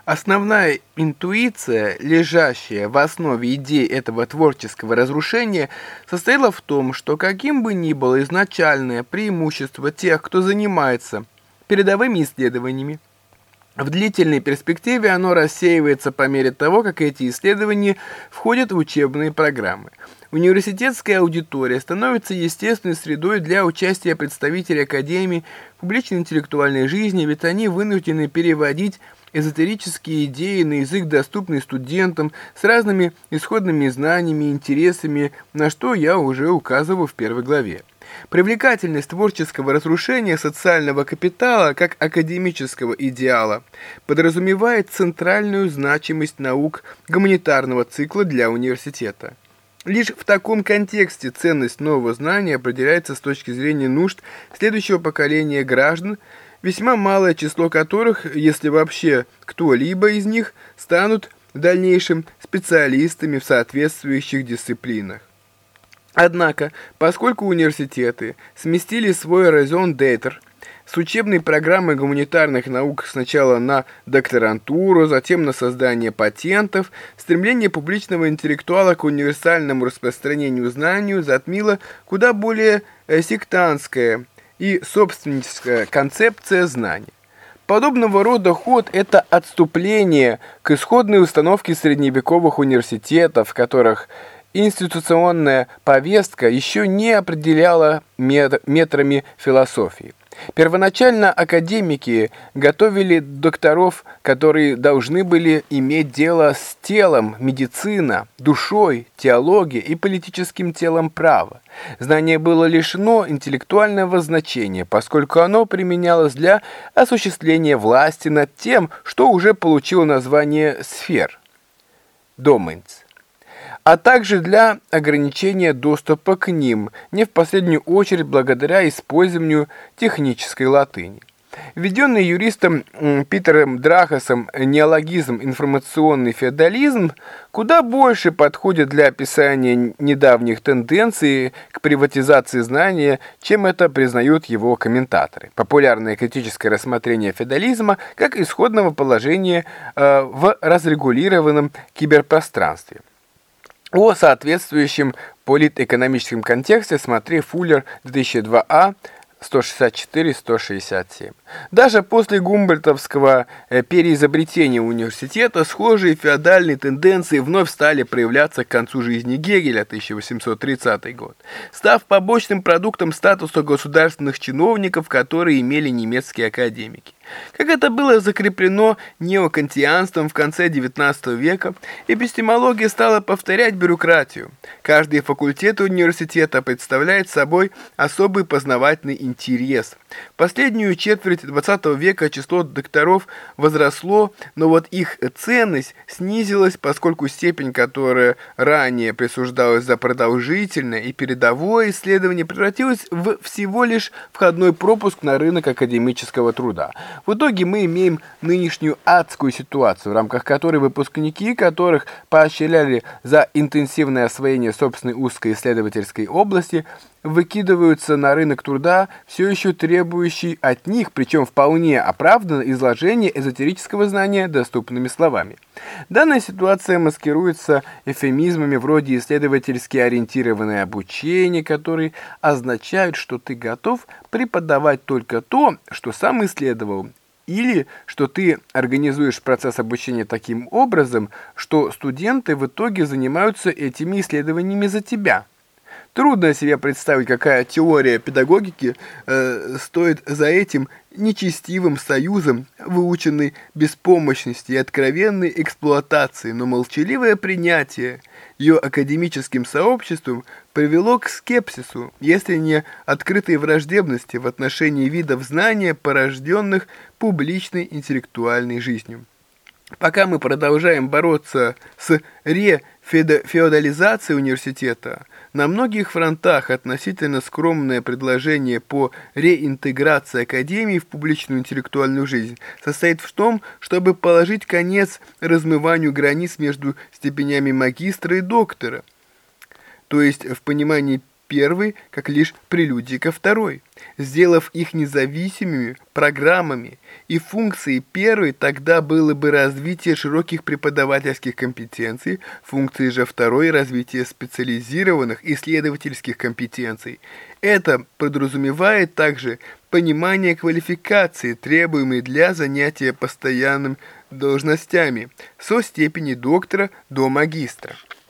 Основная интуиция, лежащая в основе идей этого творческого разрушения, состояла в том, что каким бы ни было изначальное преимущество тех, кто занимается передовыми исследованиями, в длительной перспективе оно рассеивается по мере того, как эти исследования входят в учебные программы. Университетская аудитория становится естественной средой для участия представителей академии в публичной интеллектуальной жизни, ведь они вынуждены переводить эзотерические идеи на язык, доступный студентам, с разными исходными знаниями и интересами, на что я уже указывал в первой главе. Привлекательность творческого разрушения социального капитала как академического идеала подразумевает центральную значимость наук гуманитарного цикла для университета. Лишь в таком контексте ценность нового знания определяется с точки зрения нужд следующего поколения граждан, весьма малое число которых, если вообще кто-либо из них, станут в дальнейшем специалистами в соответствующих дисциплинах. Однако, поскольку университеты сместили свой raison d'être с учебной программы гуманитарных наук сначала на докторантуру, затем на создание патентов, стремление публичного интеллектуала к универсальному распространению знанию затмило куда более сектантская и собственническая концепция знания. Подобного рода ход – это отступление к исходной установке средневековых университетов, в которых институционная повестка еще не определяла метрами философии. Первоначально академики готовили докторов, которые должны были иметь дело с телом, медицина, душой, теологией и политическим телом права. Знание было лишено интеллектуального значения, поскольку оно применялось для осуществления власти над тем, что уже получило название сфер – domains, а также для ограничения доступа к ним, не в последнюю очередь благодаря использованию технической латыни. Введенный юристом Питером Драхасом неологизм «информационный феодализм» куда больше подходит для описания недавних тенденций к приватизации знания, чем это признают его комментаторы. Популярное критическое рассмотрение феодализма как исходного положения в разрегулированном киберпространстве. О соответствующем политэкономическом контексте смотри Фуллер 2002А 164-167. Даже после гумбольдтовского переизобретения университета схожие феодальные тенденции вновь стали проявляться к концу жизни Гегеля, 1830 год, став побочным продуктом статуса государственных чиновников, которые имели немецкие академики. Как это было закреплено неокантианством в конце XIX века, эпистемология стала повторять бюрократию. Каждый факультет университета представляет собой особый познавательный интерес. В последнюю четверть XX века число докторов возросло, но вот их ценность снизилась, поскольку степень, которая ранее присуждалась за продолжительное и передовое исследование, превратилась в всего лишь входной пропуск на рынок академического труда. В итоге мы имеем нынешнюю адскую ситуацию, в рамках которой выпускники, которых поощряли за интенсивное освоение собственной узкой исследовательской области, выкидываются на рынок труда, все еще требующий от них, причем вполне оправданно, изложение эзотерического знания доступными словами. Данная ситуация маскируется эвфемизмами вроде исследовательски ориентированное обучение, которые означают, что ты готов преподавать только то, что сам исследовал, или что ты организуешь процесс обучения таким образом, что студенты в итоге занимаются этими исследованиями за тебя. Трудно себе представить, какая теория педагогики стоит за этим нечестивым союзом выученной беспомощности и откровенной эксплуатации, но молчаливое принятие ее академическим сообществом привело к скепсису, если не открытой враждебности в отношении видов знания, порожденных публичной интеллектуальной жизнью. Пока мы продолжаем бороться с феодализацией университета, на многих фронтах относительно скромное предложение по реинтеграции академии в публичную интеллектуальную жизнь состоит в том, чтобы положить конец размыванию границ между степенями магистра и доктора, то есть в понимании первой как лишь прелюдии ко второй. Сделав их независимыми программами и функцией первой, тогда было бы развитие широких преподавательских компетенций, функцией же второй развитие специализированных исследовательских компетенций. Это подразумевает также понимание квалификации, требуемой для занятия постоянными должностями, со степени доктора до магистра.